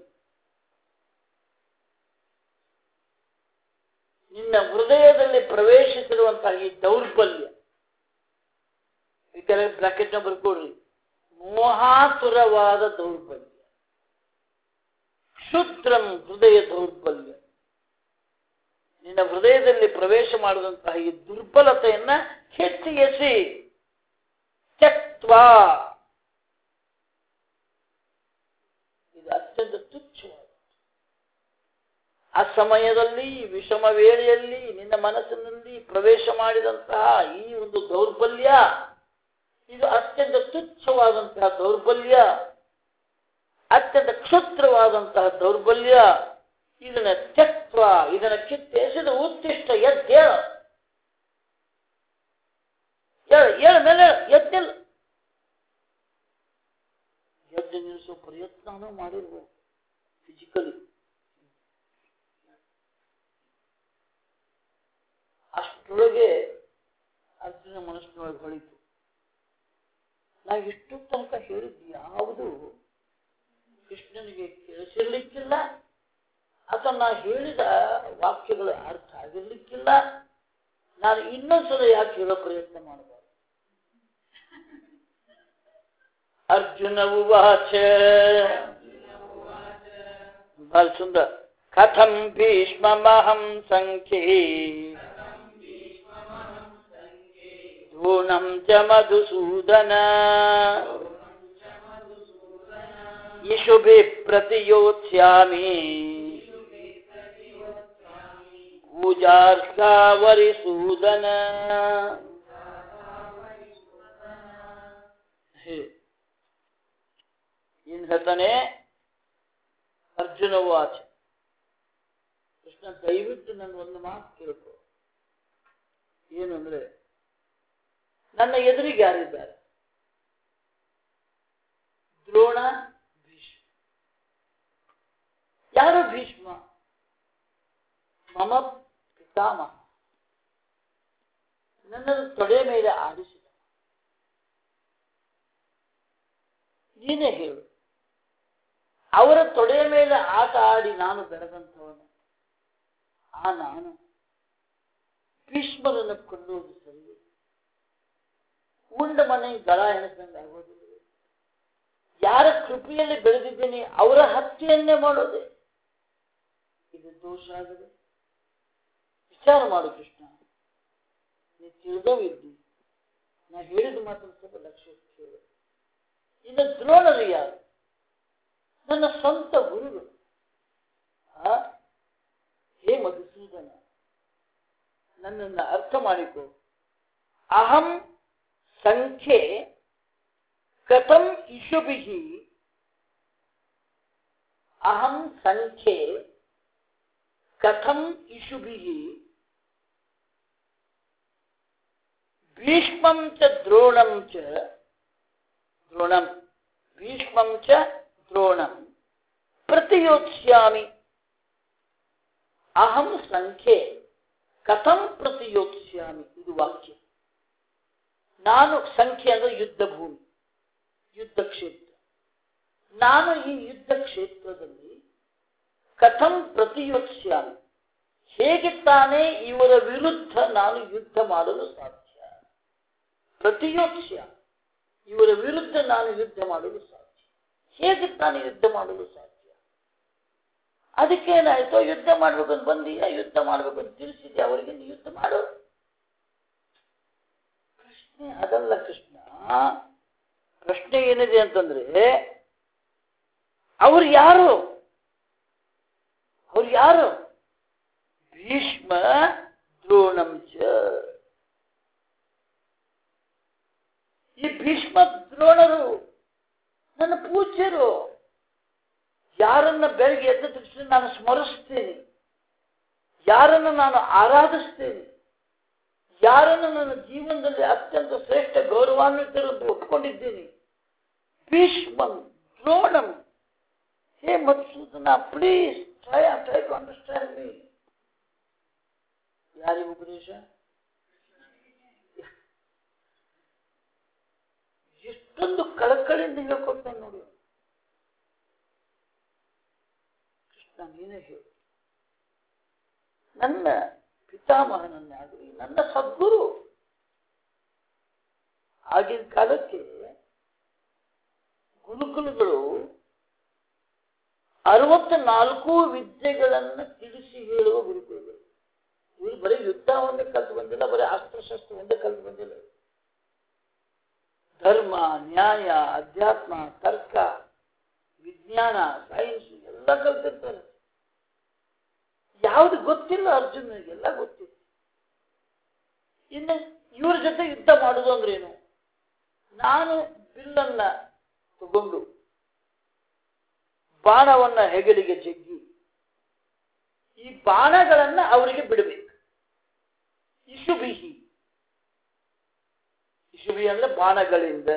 ನಿನ್ನ ಹೃದಯದಲ್ಲಿ ಪ್ರವೇಶಿಸಿರುವಂತಹ ಈ ದೌರ್ಬಲ್ಯ, ಈ ತರ ಬ್ರಾಕೆಟ್ ನ ಬರ್ಕೊಡ್ರಿ. ಮೋಹಾತುರವಾದ ದೌರ್ಬಲ್ಯ, ಕ್ಷುದ್ರಂ ಹೃದಯ ದೌರ್ಬಲ್ಯ. ನಿನ್ನ ಹೃದಯದಲ್ಲಿ ಪ್ರವೇಶ ಮಾಡಿದಂತಹ ಈ ದುರ್ಬಲತೆಯನ್ನ ಕೆತ್ತಿಗೆಸಿ ತ್ಯಕ್ತ್ವಾ, ಇದು ಅತ್ಯಂತ ತುಚ್ಛವಾದ. ಆ ಸಮಯದಲ್ಲಿ ವಿಷಮ ವೇಳೆಯಲ್ಲಿ ನಿನ್ನ ಮನಸ್ಸಿನಲ್ಲಿ ಪ್ರವೇಶ ಮಾಡಿದಂತಹ ಈ ಒಂದು ದೌರ್ಬಲ್ಯ, ಇದು ಅತ್ಯಂತ ತುಚ್ಛವಾದಂತಹ ದೌರ್ಬಲ್ಯ, ಅತ್ಯಂತ ಕ್ಷುದ್ರವಾದಂತಹ ದೌರ್ಬಲ್ಯ. ಇದನ್ನ ತ್ಯಕ್ತ್ವ, ಇದನ್ನ ಕಿತ್ತೆಸೆದು ಉತ್ತಿಷ್ಟ ಎದ್ದೇಳ, ಏಳ ಮೇಲೆ ಎದ್ದಿಲ್ಲ. ಎದ್ದು ನಿಲ್ಲಿಸೋ ಪ್ರಯತ್ನನೂ ಮಾಡಿರ್ಬೋದು ಫಿಸಿಕಲಿ. ಅಷ್ಟರೊಳಗೆ ಅರ್ಜುನ ಮನಸ್ಸಿನೊಳಗೆ ಹೊಳಿತು, ನಾ ಇಷ್ಟು ತನಕ ಹೇಳಿದ್ದು ಯಾವುದು ಕೃಷ್ಣನಿಗೆ ಕೇಳಿಸಿರ್ಲಿಕ್ಕಿಲ್ಲ, ಅಥವಾ ನಾ ಹೇಳಿದ ವಾಕ್ಯಗಳ ಅರ್ಥ ಆಗಿರ್ಲಿಕ್ಕಿಲ್ಲ. ನಾನು ಇನ್ನೊಂದ್ಸಲ ಯಾಕೆ ಹೇಳೋ ಪ್ರಯತ್ನ ಮಾಡಬಾರ್ದು? ಅರ್ಜುನ ಉವಾಚ, ಬಹಳ ಸುಂದರ. ಕಥಂ ಭೀಷ್ಮಮಹಂ ಸಂಖ್ಯೇ ದ್ರೋಣಂ ಚ ಮಧುಸೂದನ ಇಷುಭಿಃ ಪ್ರತಿಯೋತ್ಸ್ಯಾಮಿ ಪೂಜಾರ್ಥ ಏನ್ ಹೇಳ್ತಾನೆ ಅರ್ಜುನ ವಾಚ. ಕೃಷ್ಣ ದಯವಿಟ್ಟು ನನ್ನ ಒಂದು ಮಾತು ಕೇಳ್ಕೊ. ಏನು ಅಂದ್ರೆ, ನನ್ನ ಎದುರಿಗೆ ಯಾರಿದ್ದಾರೆ? ದ್ರೋಣ, ಭೀಷ್ಮ. ಯಾರು ಭೀಷ್ಮ? ಮಮ ಪಿತಾಮಹ. ನನ್ನನ್ನು ತೊಡೆ ಮೇಲೆ ಆಡಿಸಿದ. ನೀನೇ ಹೇಳು, ಅವರ ತೊಡೆಯ ಮೇಲೆ ಆಟ ಆಡಿ ನಾನು ಬೆಳೆದಂಥವನು. ನಾನು ಭೀಷ್ಮರನ್ನು ಕೊಳ್ಳುವುದು ಸರಿ? ಉಂಡ ಮನೆ ಗಳ ಎಣಿಸಂಗೆ ಆಗೋದಿಲ್ಲ. ಯಾರ ಕೃಪೆಯಲ್ಲಿ ಬೆಳೆದಿದ್ದೀನಿ ಅವರ ಹತ್ಯೆಯನ್ನೇ ಮಾಡೋದೆ ಇದು ದೋಷ ಆಗಿದೆ. ವಿಚಾರ ಮಾಡು ಕೃಷ್ಣ, ನೀ ತಿಳಿದವಿದ್ದಿ. ನಾ ಹೇಳಿದ ಮಾತ್ರ ಸ್ವಲ್ಪ ಲಕ್ಷ್ಯ ಕೇಳು. ಇನ್ನು ದ್ರೋಣರು ಯಾರು? ನನ್ನ ಸ್ವಂತ ಗುರುಗಳು. ಹೇ ಮಧುಸೂದನ, ನನ್ನನ್ನು ಅರ್ಥ ಮಾಡಿಕೊ. ಅಹಂ ಸಂಖ್ಯೆ ಕಥಂ ಇಷುಭಿಃ, ಅಹಂ ಸಂಖ್ಯೆ ಕಥಂ ಇಷುಭಿಃ ಭೀಷ್ಮಂ ಚ ದ್ರೋಣಂ ಚ ದ್ರೋಣಂ ಭೀಷ್ಮಂ ಚ ದ್ರೋಣಂ ಪ್ರತಿಯೋತ್ಸ್ಯಾಮಿ. ಅಹಂ ಸಂಖ್ಯೆ ಕಥಂ ಪ್ರತಿಯೋತ್ಸ್ಯಾಮಿ, ಇದು ವಾಕ್ಯ. ನಾನು ಸಂಖ್ಯೆ ಅಂದ್ರೆ ಯುದ್ಧ ಭೂಮಿ, ಯುದ್ಧ ಕ್ಷೇತ್ರ. ನಾನು ಈ ಯುದ್ಧ ಕ್ಷೇತ್ರದಲ್ಲಿ ಕಥಂ ಪ್ರತಿಯೋತ್ಸ್ಯಾಮಿ, ಹೇಗೆ ತಾನೇ ಇವರ ವಿರುದ್ಧ ನಾನು ಯುದ್ಧ ಮಾಡಲು ಸಾಧ್ಯ? ಪ್ರತಿಯೋತ್ಸ್ಯ, ಇವರ ವಿರುದ್ಧ ನಾನು ಯುದ್ಧ ಮಾಡಲು ಸಾಧ್ಯ. ಹೇಗೆ ತಾನೇ ಯುದ್ಧ ಮಾಡಲು ಸಾಧ್ಯ? ಅದಕ್ಕೇನಾಯ್ತು? ಯುದ್ಧ ಮಾಡ್ಬೇಕಂತ ಬಂದೀಯ, ಯುದ್ಧ ಮಾಡ್ಬೇಕಂತ ತಿಳಿಸಿದ್ಯಾ ಅವರಿಗೆ, ನೀ ಯುದ್ಧ ಮಾಡು. ಪ್ರಶ್ನೆ ಅದಲ್ಲ ಕೃಷ್ಣ. ಪ್ರಶ್ನೆ ಏನಿದೆ ಅಂತಂದ್ರೆ, ಅವ್ರು ಯಾರು? ಅವ್ರು ಯಾರು? ಭೀಷ್ಮ ದ್ರೋಣಂ ಚ. ಈ ಭೀಷ್ಮ ದ್ರೋಣರು ನನ್ನ ಪೂಜ್ಯರು. ಯಾರನ್ನ ಬೆಳಗ್ಗೆ ಎದ್ದ ತಕ್ಷಣ ನಾನು ಸ್ಮರಿಸ್ತೇನೆ, ಯಾರನ್ನು ನಾನು ಆರಾಧಿಸ್ತೇನೆ, ಯಾರನ್ನು ನನ್ನ ಜೀವನದಲ್ಲಿ ಅತ್ಯಂತ ಶ್ರೇಷ್ಠ ಗೌರವಾನ್ವಿತರು ಒಪ್ಪಿಕೊಂಡಿದ್ದೇನೆ, ಭೀಷ್ಮಂ ದ್ರೋಣಂ. ಹೇ Madhusudana, please try to understand me. ಯಾರಿಗೆ ಉಪದೇಶ? ಎಷ್ಟೊಂದು ಕಳಕಳಿಯಿಂದ ಹೇಳ್ಕೊಡ್ತಾನೆ ನೋಡಿ ಕೃಷ್ಣ. ನೀನೇ ಹೇಳು, ನನ್ನ ಪಿತಾಮಹನನ್ನಾಗಲಿ ನನ್ನ ಸದ್ಗುರು ಆಗಿನ ಕಾಲಕ್ಕೆ ಗುರುಕುಲಗಳು 64 ವಿದ್ಯೆಗಳನ್ನು ತಿಳಿಸಿ ಹೇಳುವ ಗುರುಕುಲಗಳು. ಇವರು ಬರೀ ಯುದ್ಧ ಒಂದೇ ಕಲ್ತು ಬಂದಿಲ್ಲ, ಬರೀ ಅಸ್ತ್ರಶಸ್ತ್ರ ಒಂದೇ ಕಲ್ತು ಬಂದಿಲ್ಲ. ಧರ್ಮ, ನ್ಯಾಯ, ಅಧ್ಯಾತ್ಮ, ತರ್ಕ, ವಿಜ್ಞಾನ, ಸೈನ್ಸ್ ಎಲ್ಲ ಕಲ್ತಿರ್ತಾರೆ. ಯಾವುದು ಗೊತ್ತಿಲ್ಲ ಅರ್ಜುನನಿಗೆಲ್ಲ ಗೊತ್ತಿಲ್ಲ. ಇನ್ನು ಇವ್ರ ಜೊತೆ ಯುದ್ಧ ಮಾಡುವುದು ಅಂದ್ರೇನು? ನಾನು ಬಿಲ್ಲನ್ನ ತಗೊಂಡು ಬಾಣವನ್ನ ಹೆಗಲಿಗೆ ಜಗ್ಗಿ ಈ ಬಾಣಗಳನ್ನ ಅವರಿಗೆ ಬಿಡಬೇಕು. ಇಶುಬಿಹಿ, ಇಶುಬಿ ಅಂದ್ರೆ ಬಾಣಗಳಿಂದ.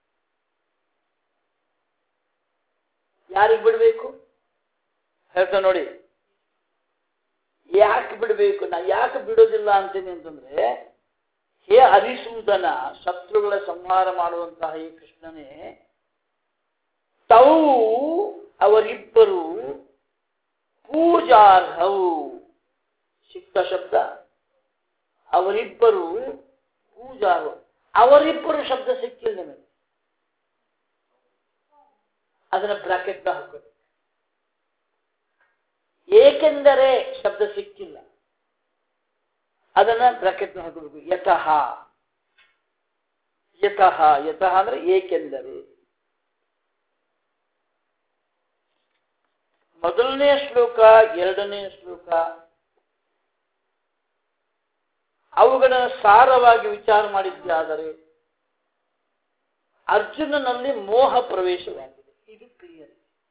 ಯಾರಿಗೆ ಬಿಡಬೇಕು ಹೇಳ್ತಾ ನೋಡಿ. ಯಾಕೆ ಬಿಡಬೇಕು? ನಾ ಯಾಕೆ ಬಿಡೋದಿಲ್ಲ ಅಂತೀನಿ ಅಂತಂದ್ರೆ, ಹೇ ಅರಿಸೂದನ, ಶತ್ರುಗಳ ಸಂಹಾರ ಮಾಡುವಂತಹ ಈ ಕೃಷ್ಣನೇ, ತೌ ಅವರಿಬ್ಬರು ಪೂಜಾರ್ಹವು ಸಿಕ್ತ ಶಬ್ದ. ಅವರಿಬ್ಬರು ಪೂಜಾರ್ಹ. ಅವರಿಬ್ಬರು ಶಬ್ದ ಸಿಕ್ಕಿಲ್ಲ ನಿಮಗೆ, ಅದನ್ನ ಬ್ರಾಕೆಟ್ ಹಾಕೋದು. ಏಕೆಂದರೆ ಶಬ್ದ ಸಿಕ್ಕಿಲ್ಲ, ಅದನ್ನ ಬ್ರಾಕೆಟ್ ಹಾಕಬೇಕು. ಯತಃ, ಯತಃ, ಯತಃ ಅಂದ್ರೆ ಏಕೆಂದರೆ. ಮೊದಲನೇ ಶ್ಲೋಕ, ಎರಡನೇ ಶ್ಲೋಕ ಅವುಗಳನ್ನು ಸಾರವಾಗಿ ವಿಚಾರ ಮಾಡಿದ್ದಾದರೆ ಅರ್ಜುನನಲ್ಲಿ ಮೋಹ ಪ್ರವೇಶವಾಗಿದೆ. ಇದು ಕ್ಲಿಯರ್.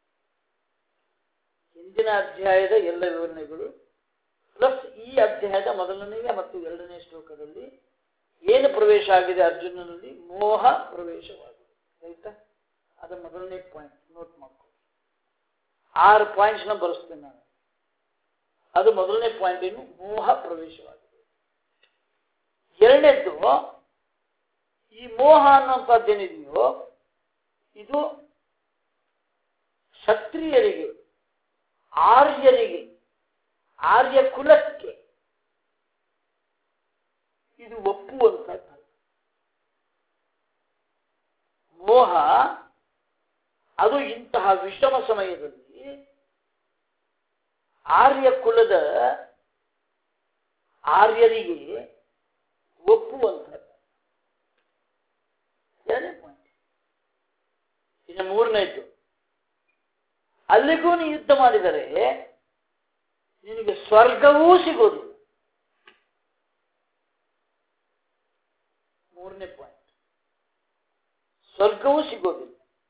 ಹಿಂದಿನ ಅಧ್ಯಾಯದ ಎಲ್ಲ ವಿವರಣೆಗಳು ಪ್ಲಸ್ ಈ ಅಧ್ಯಾಯದ ಮೊದಲನೆಯ ಮತ್ತು ಎರಡನೇ ಶ್ಲೋಕದಲ್ಲಿ ಏನು ಪ್ರವೇಶ ಆಗಿದೆ ಅರ್ಜುನನಲ್ಲಿ? ಮೋಹ ಪ್ರವೇಶವಾಗಿದೆ. ಆಯ್ತಾ? ಅದು ಮೊದಲನೇ ಪಾಯಿಂಟ್, ನೋಟ್ ಮಾಡ್ಕೊಳ್ಳಿ. 6 ಪಾಯಿಂಟ್ಸ್ ಬರೆಸ್ತೇನೆ ನಾನು. ಅದು ಮೊದಲನೇ ಪಾಯಿಂಟ್ ಏನು? ಮೋಹ ಪ್ರವೇಶವಾಗಿದೆ. ಎರಡನೇದ್ದು, ಈ ಮೋಹ ಅನ್ನುವಂಥದ್ದೇನಿದೆಯೋ ಇದು ಕ್ಷತ್ರಿಯರಿಗೆ, ಆರ್ಯರಿಗೆ, ಆರ್ಯ ಕುಲಕ್ಕೆ ಇದು ಒಪ್ಪುವಂಥದ್ದು. ಮೋಹ ಅದು ಇಂತಹ ವಿಷಮ ಸಮಯದಲ್ಲಿ ಆರ್ಯ ಕುಲದ ಆರ್ಯರಿಗೆ ಒಪ್ಪುವಂಥದ್ದು. ಎರಡನೇ ಪಾಯಿಂಟ್. ಇನ್ನು ಮೂರನೇದ್ದು, ಅಲ್ಲಿಗೂ ನೀ ಯುದ್ಧ ಮಾಡಿದರೆ ನಿನಗೆ ಸ್ವರ್ಗವೂ ಸಿಗೋದಿಲ್ಲ. ಮೂರನೇ ಪಾಯಿಂಟ್, ಸ್ವರ್ಗವೂ ಸಿಗೋದಿಲ್ಲ.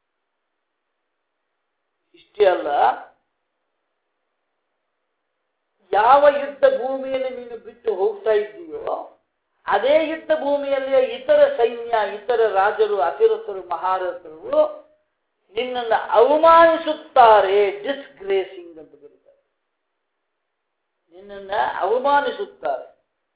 ಇಷ್ಟೇ ಅಲ್ಲ, ಯಾವ ಯುದ್ಧ ಭೂಮಿಯಲ್ಲಿ ನೀನು ಬಿಟ್ಟು ಹೋಗ್ತಾ ಇದ್ದೀಯೋ ಅದೇ ಯುದ್ಧ ಭೂಮಿಯಲ್ಲಿ ಇತರ ಸೈನ್ಯ, ಇತರ ರಾಜರು, ಅತಿರಥರು, ಮಹಾರಥರು ನಿನ್ನನ್ನು ಅವಮಾನಿಸುತ್ತಾರೆ. ಡಿಸ್ಗ್ರೇಸಿಂಗ್ ಅಂತ ಕರೀತಾರೆ. ನಿನ್ನನ್ನು ಅವಮಾನಿಸುತ್ತಾರೆ.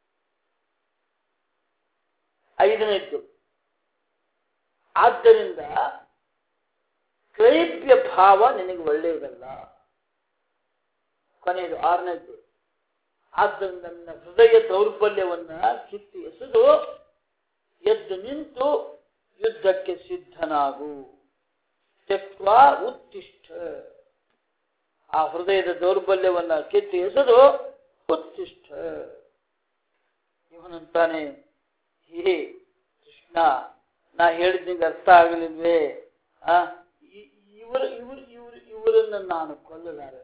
ಐದನೇದ್ದು, ಆದ್ದರಿಂದ ಕ್ಲೈಬ್ಯ ಭಾವ ನಿನಗೆ ಒಳ್ಳೆಯದಲ್ಲ. ಕೊನೆಯದು ಆರನೇದ್ದು, ಆದ್ದರಿಂದ ನನ್ನ ಹೃದಯ ದೌರ್ಬಲ್ಯವನ್ನ ಕಿತ್ತು ಎಸೆದು ಎದ್ದು ನಿಂತು ಯುದ್ಧಕ್ಕೆ ಸಿದ್ಧನಾಗು. ತ್ಯಕ್ವಾ ಉತ್ತಿಷ್ಠ. ಆ ಹೃದಯದ ದೌರ್ಬಲ್ಯವನ್ನ ಕಿತ್ತು ಎಸೆದು ಉತ್ತಿಷ್ಠ. ಇವನಂತಾನೆ, ಹೇ ಕೃಷ್ಣ, ನಾ ಹೇಳಿದ ನಿಂಗೆ ಅರ್ಥ ಆಗಲಿಲ್ವೇ? ಇವರನ್ನ ನಾನು ಕೊಲ್ಲಲಾರೆ.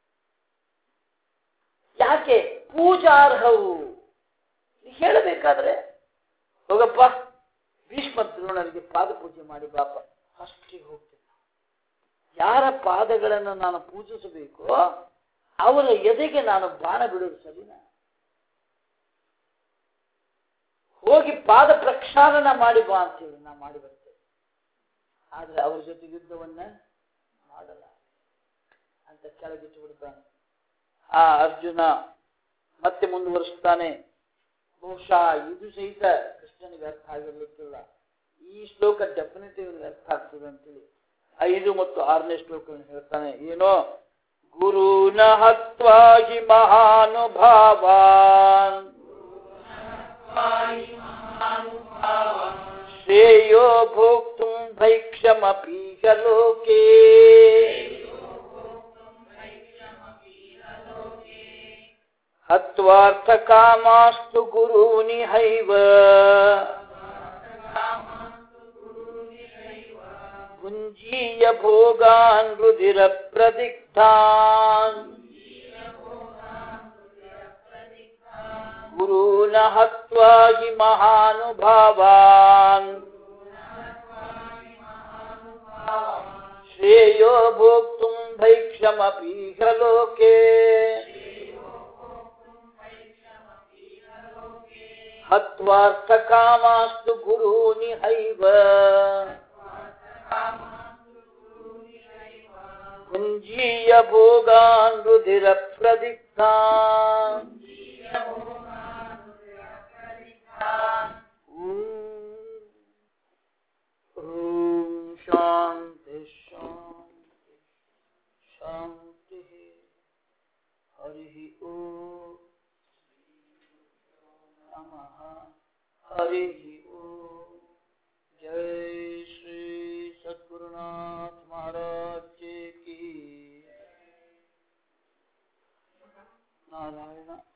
ಯಾಕೆ? ಪೂಜಾರ್ಹವು. ಹೇಳಬೇಕಾದ್ರೆ ಹೋಗಪ್ಪ, ಭೀಷ್ಮ ದ್ರೋಣರಿಗೆ ಪಾದ ಪೂಜೆ ಮಾಡಿ ಬಾಪ, ಅಷ್ಟಿಗೆ ಹೋಗ್ತೇನೆ. ಯಾರ ಪಾದಗಳನ್ನು ನಾನು ಪೂಜಿಸಬೇಕೋ ಅವರ ಎದೆಗೆ ನಾನು ಬಾಣ ಬಿಡೋದು ಸರಿನಾ? ಹೋಗಿ ಪಾದ ಪ್ರಕ್ಷಾಳನ ಮಾಡಿ ಬಾ ಅಂತೇಳಿ ನಾ ಮಾಡಿ ಬರ್ತೇನೆ. ಆದ್ರೆ ಅವ್ರ ಜೊತೆ ಯುದ್ಧವನ್ನ ಮಾಡಲ್ಲ ಅಂತ ಕೆಳಗಿಟ್ಟು ಬಿಡ್ತಾನೆ. ಆ ಅರ್ಜುನ ಮತ್ತೆ ಮುಂದುವರಿಸ್ತಾನೆ. ಬಹುಶಃ ಇದು ಸಹಿತ ಕೃಷ್ಣನಿಗೆ ಅರ್ಥ ಆಗಿರ್ಲಿಕ್ಕಿಲ್ಲ. ಈ ಶ್ಲೋಕ ಡೆಫಿನೆಟಿವ್ ಅರ್ಥ ಆಗ್ತದೆ ಅಂತೇಳಿ 5 ಮತ್ತು 6ನೇ ಶ್ಲೋಕವನ್ನು ಹೇಳ್ತಾನೆ. ಏನೋ, ಗುರುನ ಹತ್ವಾ ಹಿ ಮಹಾನುಭಾವಾನ್ ಶ್ರೇಯೋ ಭೋಕ್ತುಂ ಭೈಕ್ಷಮಪೀಶ್ವರಾನ್ ಭೈಕ್ಷಮಪೀಹ ಲೋಕೆ ಹತ್ವಾರ್ಥಕಾಮಾಸ್ತು ಗುರೂನಿಹೈವ ಭುಂಜೀಯ ಭೋಗಾನ್ ರುಧಿರ ಪ್ರದಿಗ್ಧಾನ್ ಗುರೂನ ಹತ್ವಾ ಹಿ ಮಹಾನುಭಾವಾನ್ ಶ್ರೇಯೋ ಭೋಕ್ತುಂ ಭೈಕ್ಷಮಪೀಹ ಲೋಕೆ ಹತ್ವಾರ್ಥಕಾಮಾಸ್ತು ಗುರೂನಿಹೈವ ಭುಂಜೀಯ ಭೋಗಾನ್ ರುಧಿರ ಪ್ರದಿಗ್ಧಾನ್ ಓಂ ಶಾಂತಿ ಶಾಂತಿ ಶಾಂತಿ ಹರಿ ಓಂ ನಮಃ ಹರಿ ಓಂ ಜೈ ಶ್ರೀ ಸದ್ಗುರುನಾಥ ಮಹಾರಾಜ್ ಜಿ ಕಿ ನಾರಾಯಣ